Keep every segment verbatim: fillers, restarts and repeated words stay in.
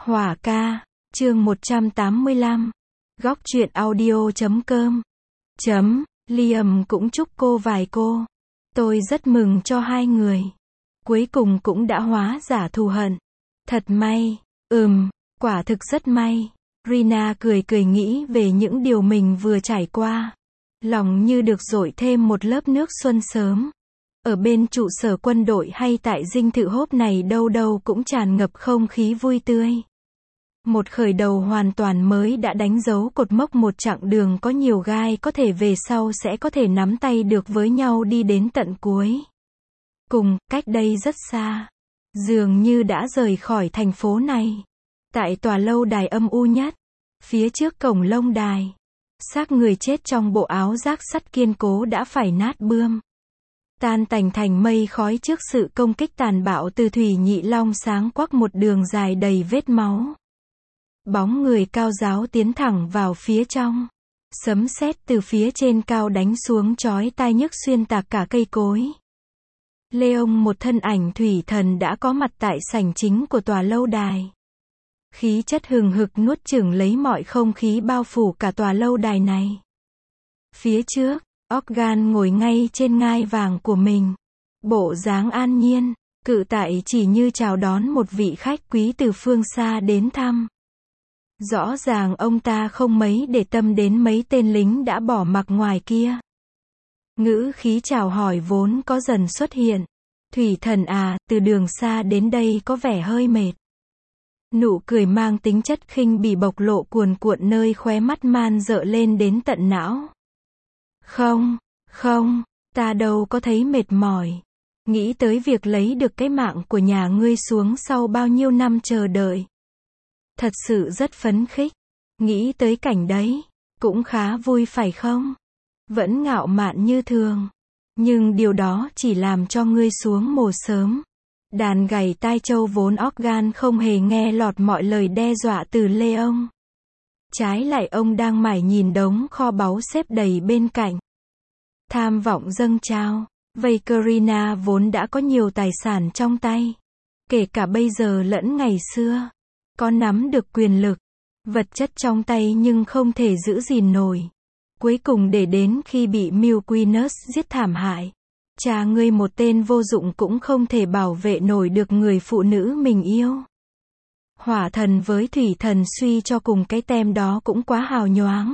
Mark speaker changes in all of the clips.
Speaker 1: Hỏa ca, chương một trăm tám mươi lăm. Góc truyện audio chấm com. Chấm, Liam cũng chúc cô vài cô. Tôi rất mừng cho hai người. Cuối cùng cũng đã hóa giả thù hận. Thật may. Ừm, quả thực rất may. Rina cười cười nghĩ về những điều mình vừa trải qua. Lòng như được dội thêm một lớp nước xuân sớm. Ở bên trụ sở quân đội hay tại dinh thự Hốp này đâu đâu cũng tràn ngập không khí vui tươi. Một khởi đầu hoàn toàn mới đã đánh dấu cột mốc một chặng đường có nhiều gai có thể về sau sẽ có thể nắm tay được với nhau đi đến tận cuối. Cùng, cách đây rất xa. Dường như đã rời khỏi thành phố này. Tại tòa lâu đài âm u nhất. Phía trước cổng lông đài. Xác người chết trong bộ áo rác sắt kiên cố đã phải nát bươm. Tan tành thành mây khói trước sự công kích tàn bạo từ Thủy Nhị Long sáng quắc một đường dài đầy vết máu. Bóng người cao ráo tiến thẳng vào phía trong. Sấm sét từ phía trên cao đánh xuống chói tai nhức xuyên tạc cả cây cối. Leon, một thân ảnh thủy thần đã có mặt tại sảnh chính của tòa lâu đài. Khí chất hừng hực nuốt chửng lấy mọi không khí bao phủ cả tòa lâu đài này. Phía trước, Organ ngồi ngay trên ngai vàng của mình. Bộ dáng an nhiên, cự tại chỉ như chào đón một vị khách quý từ phương xa đến thăm. Rõ ràng ông ta không mấy để tâm đến mấy tên lính đã bỏ mặc ngoài kia. Ngữ khí chào hỏi vốn có dần xuất hiện. Thủy thần à, từ đường xa đến đây có vẻ hơi mệt. Nụ cười mang tính chất khinh bỉ bộc lộ cuồn cuộn nơi khóe mắt man rợ lên đến tận não. Không, không, ta đâu có thấy mệt mỏi. Nghĩ tới việc lấy được cái mạng của nhà ngươi xuống sau bao nhiêu năm chờ đợi. Thật sự rất phấn khích. Nghĩ tới cảnh đấy, cũng khá vui phải không? Vẫn ngạo mạn như thường. Nhưng điều đó chỉ làm cho ngươi xuống mồ sớm. Đàn gảy tai trâu vốn Organ không hề nghe lọt mọi lời đe dọa từ Leon. Trái lại ông đang mải nhìn đống kho báu xếp đầy bên cạnh. Tham vọng dâng trào. Vakerina vốn đã có nhiều tài sản trong tay. Kể cả bây giờ lẫn ngày xưa. Có nắm được quyền lực, vật chất trong tay nhưng không thể giữ gìn nổi. Cuối cùng để đến khi bị Milquinus giết thảm hại. Cha ngươi một tên vô dụng cũng không thể bảo vệ nổi được người phụ nữ mình yêu. Hỏa thần với thủy thần suy cho cùng cái tem đó cũng quá hào nhoáng.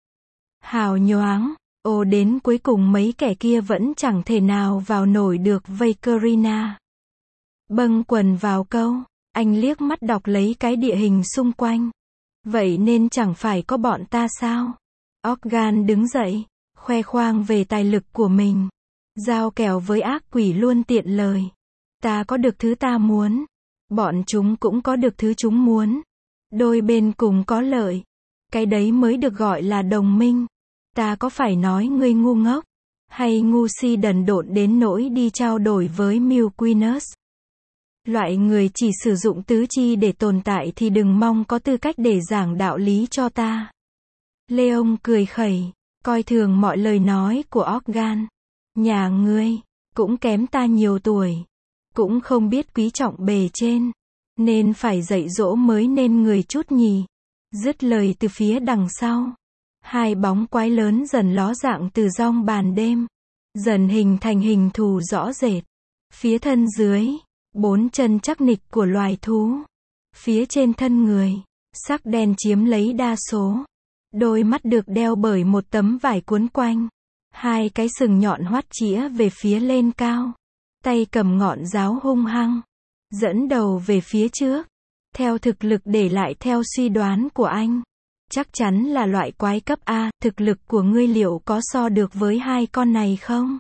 Speaker 1: Hào nhoáng, ồ đến cuối cùng mấy kẻ kia vẫn chẳng thể nào vào nổi được Vakerina. Bâng quần vào câu. Anh liếc mắt đọc lấy cái địa hình xung quanh. Vậy nên chẳng phải có bọn ta sao? Organ đứng dậy, khoe khoang về tài lực của mình. Giao kèo với ác quỷ luôn tiện lời. Ta có được thứ ta muốn. Bọn chúng cũng có được thứ chúng muốn. Đôi bên cùng có lợi. Cái đấy mới được gọi là đồng minh. Ta có phải nói ngươi ngu ngốc? Hay ngu si đần độn đến nỗi đi trao đổi với Milquinus? Loại người chỉ sử dụng tứ chi để tồn tại thì đừng mong có tư cách để giảng đạo lý cho ta. Leon cười khẩy, coi thường mọi lời nói của Organ. Nhà ngươi, cũng kém ta nhiều tuổi. Cũng không biết quý trọng bề trên. Nên phải dạy dỗ mới nên người chút nhì. Dứt lời từ phía đằng sau. Hai bóng quái lớn dần ló dạng từ giong bàn đêm. Dần hình thành hình thù rõ rệt. Phía thân dưới. Bốn chân chắc nịch của loài thú. Phía trên thân người. Sắc đen chiếm lấy đa số. Đôi mắt được đeo bởi một tấm vải cuốn quanh. Hai cái sừng nhọn hoắt chĩa về phía lên cao. Tay cầm ngọn giáo hung hăng. Dẫn đầu về phía trước. Theo thực lực để lại theo suy đoán của anh. Chắc chắn là loại quái cấp A. Thực lực của ngươi liệu có so được với hai con này không?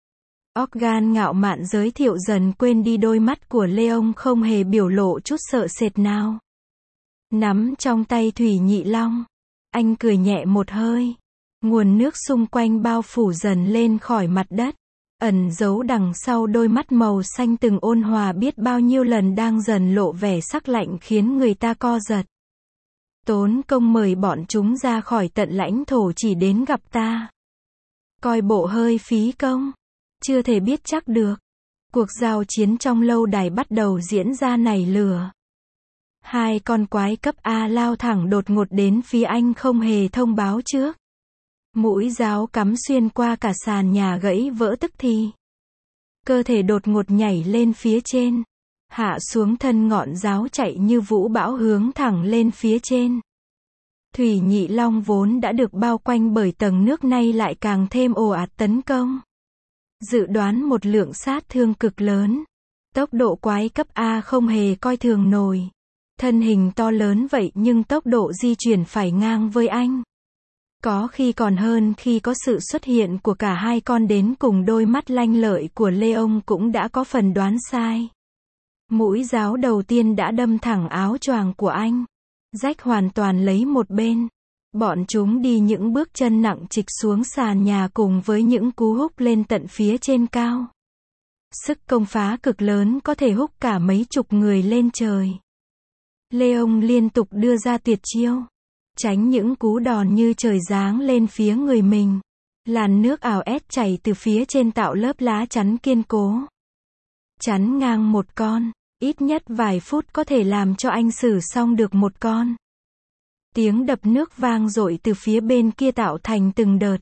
Speaker 1: Organ ngạo mạn giới thiệu dần quên đi đôi mắt của Leon không hề biểu lộ chút sợ sệt nào. Nắm trong tay Thủy Nhị Long. Anh cười nhẹ một hơi. Nguồn nước xung quanh bao phủ dần lên khỏi mặt đất. Ẩn giấu đằng sau đôi mắt màu xanh từng ôn hòa biết bao nhiêu lần đang dần lộ vẻ sắc lạnh khiến người ta co giật. Tốn công mời bọn chúng ra khỏi tận lãnh thổ chỉ đến gặp ta. Coi bộ hơi phí công. Chưa thể biết chắc được. Cuộc giao chiến trong lâu đài bắt đầu diễn ra nảy lửa. Hai con quái cấp A lao thẳng đột ngột đến phía anh không hề thông báo trước. Mũi giáo cắm xuyên qua cả sàn nhà gãy vỡ tức thì. Cơ thể đột ngột nhảy lên phía trên. Hạ xuống thân ngọn giáo chạy như vũ bão hướng thẳng lên phía trên. Thủy Nhị Long vốn đã được bao quanh bởi tầng nước nay lại càng thêm ồ ạt tấn công. Dự đoán một lượng sát thương cực lớn. Tốc độ quái cấp A không hề coi thường nổi. Thân hình to lớn vậy nhưng tốc độ di chuyển phải ngang với anh. Có khi còn hơn khi có sự xuất hiện của cả hai con đến cùng đôi mắt lanh lợi của Leon cũng đã có phần đoán sai. Mũi giáo đầu tiên đã đâm thẳng áo choàng của anh. Rách hoàn toàn lấy một bên. Bọn chúng đi những bước chân nặng trịch xuống sàn nhà cùng với những cú húc lên tận phía trên cao. Sức công phá cực lớn có thể húc cả mấy chục người lên trời. Leon liên tục đưa ra tuyệt chiêu. Tránh những cú đòn như trời giáng lên phía người mình. Làn nước ào ét chảy từ phía trên tạo lớp lá chắn kiên cố. Chắn ngang một con, ít nhất vài phút có thể làm cho anh xử xong được một con. Tiếng đập nước vang dội từ phía bên kia tạo thành từng đợt.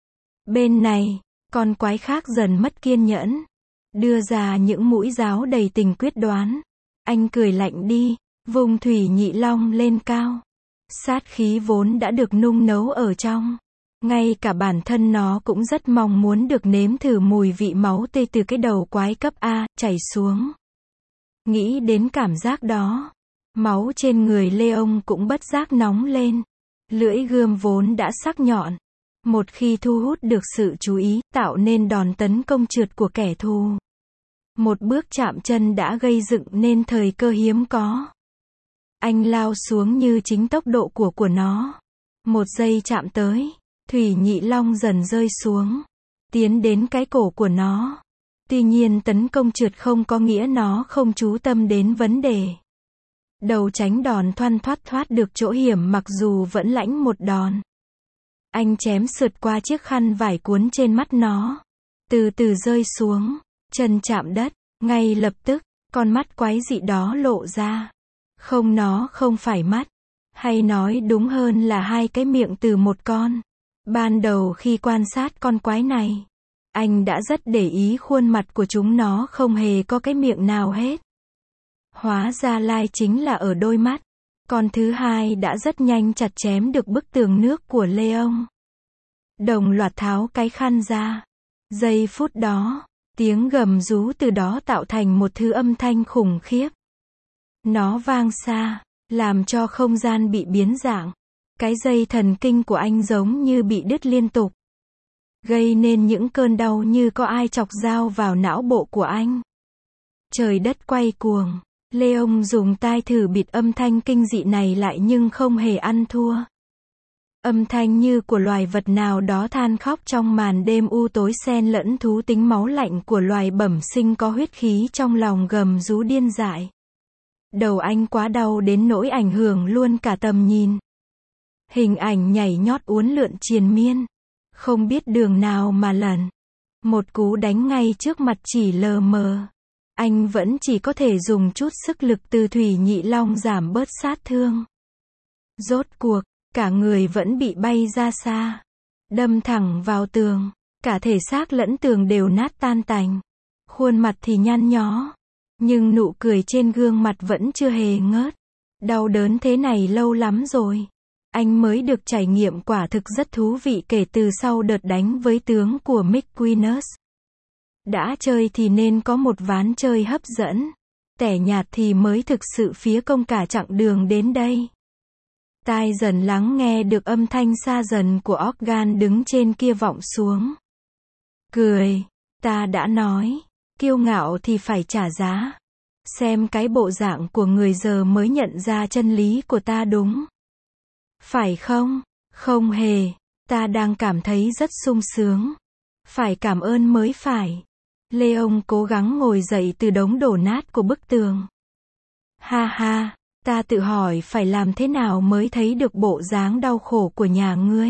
Speaker 1: Bên này, con quái khác dần mất kiên nhẫn. Đưa ra những mũi giáo đầy tình quyết đoán. Anh cười lạnh đi, vùng Thủy Nhị Long lên cao. Sát khí vốn đã được nung nấu ở trong. Ngay cả bản thân nó cũng rất mong muốn được nếm thử mùi vị máu tươi từ cái đầu quái cấp A, chảy xuống. Nghĩ đến cảm giác đó. Máu trên người Leon cũng bất giác nóng lên. Lưỡi gươm vốn đã sắc nhọn. Một khi thu hút được sự chú ý, tạo nên đòn tấn công trượt của kẻ thù. Một bước chạm chân đã gây dựng nên thời cơ hiếm có. Anh lao xuống như chính tốc độ của của nó. Một giây chạm tới, Thủy Nhị Long dần rơi xuống. Tiến đến cái cổ của nó. Tuy nhiên tấn công trượt không có nghĩa nó không chú tâm đến vấn đề. Đầu tránh đòn thoăn thoắt thoát được chỗ hiểm mặc dù vẫn lãnh một đòn. Anh chém sượt qua chiếc khăn vải cuốn trên mắt nó. Từ từ rơi xuống. Chân chạm đất. Ngay lập tức, con mắt quái dị đó lộ ra. Không, nó không phải mắt. Hay nói đúng hơn là hai cái miệng từ một con. Ban đầu khi quan sát con quái này, anh đã rất để ý khuôn mặt của chúng nó không hề có cái miệng nào hết. Hóa ra lai chính là ở đôi mắt. Con thứ hai đã rất nhanh chặt chém được bức tường nước của Leon. Đồng loạt tháo cái khăn ra. Giây phút đó, tiếng gầm rú từ đó tạo thành một thứ âm thanh khủng khiếp. Nó vang xa, làm cho không gian bị biến dạng. Cái dây thần kinh của anh giống như bị đứt liên tục. Gây nên những cơn đau như có ai chọc dao vào não bộ của anh. Trời đất quay cuồng. Leon dùng tai thử bịt âm thanh kinh dị này lại nhưng không hề ăn thua. Âm thanh như của loài vật nào đó than khóc trong màn đêm u tối xen lẫn thú tính máu lạnh của loài bẩm sinh có huyết khí trong lòng gầm rú điên dại. Đầu anh quá đau đến nỗi ảnh hưởng luôn cả tầm nhìn. Hình ảnh nhảy nhót uốn lượn triền miên. Không biết đường nào mà lẩn. Một cú đánh ngay trước mặt chỉ lờ mờ. Anh vẫn chỉ có thể dùng chút sức lực từ Thủy Nhị Long giảm bớt sát thương. Rốt cuộc, cả người vẫn bị bay ra xa. Đâm thẳng vào tường. Cả thể xác lẫn tường đều nát tan tành. Khuôn mặt thì nhăn nhó. Nhưng nụ cười trên gương mặt vẫn chưa hề ngớt. Đau đớn thế này lâu lắm rồi. Anh mới được trải nghiệm quả thực rất thú vị kể từ sau đợt đánh với tướng của McQueenus. Đã chơi thì nên có một ván chơi hấp dẫn. Tẻ nhạt thì mới thực sự phí công cả chặng đường đến đây. Tai dần lắng nghe được âm thanh xa dần của organ đứng trên kia vọng xuống. Cười, ta đã nói, kiêu ngạo thì phải trả giá. Xem cái bộ dạng của người giờ mới nhận ra chân lý của ta đúng. Phải không? Không hề, ta đang cảm thấy rất sung sướng. Phải cảm ơn mới phải. Leon cố gắng ngồi dậy từ đống đổ nát của bức tường. Ha ha, ta tự hỏi phải làm thế nào mới thấy được bộ dáng đau khổ của nhà ngươi.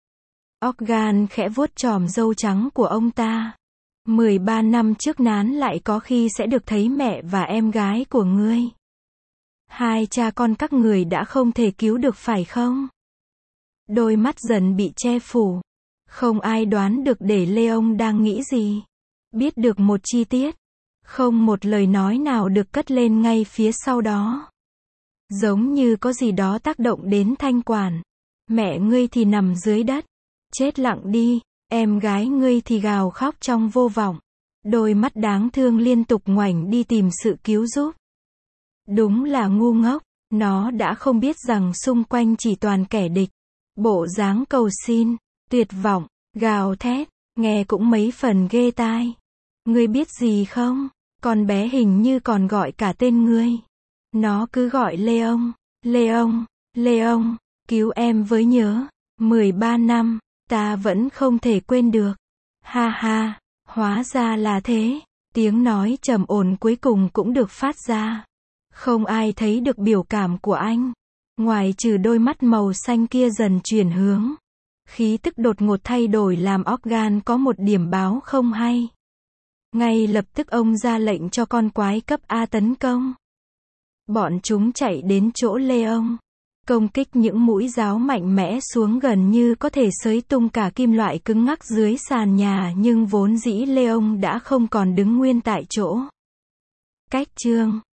Speaker 1: Organ khẽ vuốt chòm râu trắng của ông ta. mười ba năm trước nán lại có khi sẽ được thấy mẹ và em gái của ngươi. Hai cha con các người đã không thể cứu được phải không? Đôi mắt dần bị che phủ. Không ai đoán được để Leon đang nghĩ gì. Biết được một chi tiết. Không một lời nói nào được cất lên ngay phía sau đó. Giống như có gì đó tác động đến thanh quản. Mẹ ngươi thì nằm dưới đất. Chết lặng đi. Em gái ngươi thì gào khóc trong vô vọng. Đôi mắt đáng thương liên tục ngoảnh đi tìm sự cứu giúp. Đúng là ngu ngốc. Nó đã không biết rằng xung quanh chỉ toàn kẻ địch. Bộ dáng cầu xin, tuyệt vọng, gào thét, nghe cũng mấy phần ghê tai. Ngươi biết gì không? Con bé hình như còn gọi cả tên ngươi. Nó cứ gọi Leon, Leon, Leon, cứu em với nhớ. mười ba năm, ta vẫn không thể quên được. Ha ha, hóa ra là thế. Tiếng nói trầm ổn cuối cùng cũng được phát ra. Không ai thấy được biểu cảm của anh. Ngoài trừ đôi mắt màu xanh kia dần chuyển hướng. Khí tức đột ngột thay đổi làm Organ có một điểm báo không hay. Ngay lập tức ông ra lệnh cho con quái cấp A tấn công. Bọn chúng chạy đến chỗ Leon. Công kích những mũi giáo mạnh mẽ xuống gần như có thể xới tung cả kim loại cứng ngắc dưới sàn nhà, nhưng vốn dĩ Leon đã không còn đứng nguyên tại chỗ. Cách chương